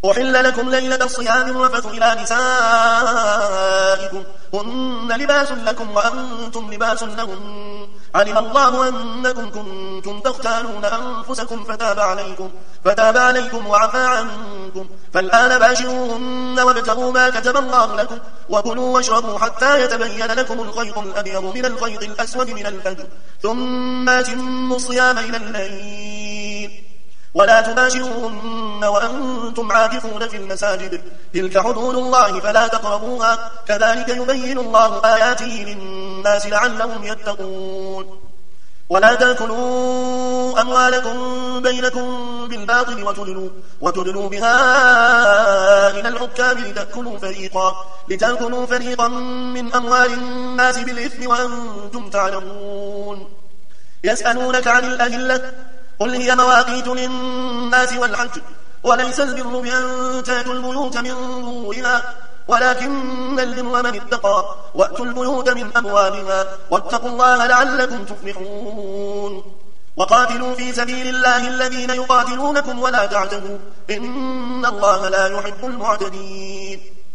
أحل لكم ليلة الصيام الرفث إلى نسائكم هن لباس لكم وأنتم لباس لهن علم الله أنكم كنتم تختانون أنفسكم فتاب عليكم وعفى عنكم فالآن باشروهن وابتغوا ما كتب الله لكم وكلوا واشربوا حتى يتبين لكم الخيط الأبيض من الخيط الأسود من الفجر ثم أتموا الصيام إلى الليل ولا تباشروهن وأنتم عاكفون في المساجد تلك حدود الله فلا تقربوها كذلك يبين الله آياته للناس لعلهم يتقون ولا تأكلوا أموالكم بينكم بالباطل وتدلوا بها إلى الحكام لتأكلوا فريقا من أموال الناس بالإثم وأنتم تعلمون يسألونك عن الأهلة قل هي مواقيت للناس والحج وليس البر بأن تأتوا البيوت من ظهورها ولكن البر من اتقى وأتوا البيوت من أبوابها واتقوا الله لعلكم تفلحون وقاتلوا في سبيل الله الذين يقاتلونكم ولا تعتدوا إن الله لا يحب المعتدين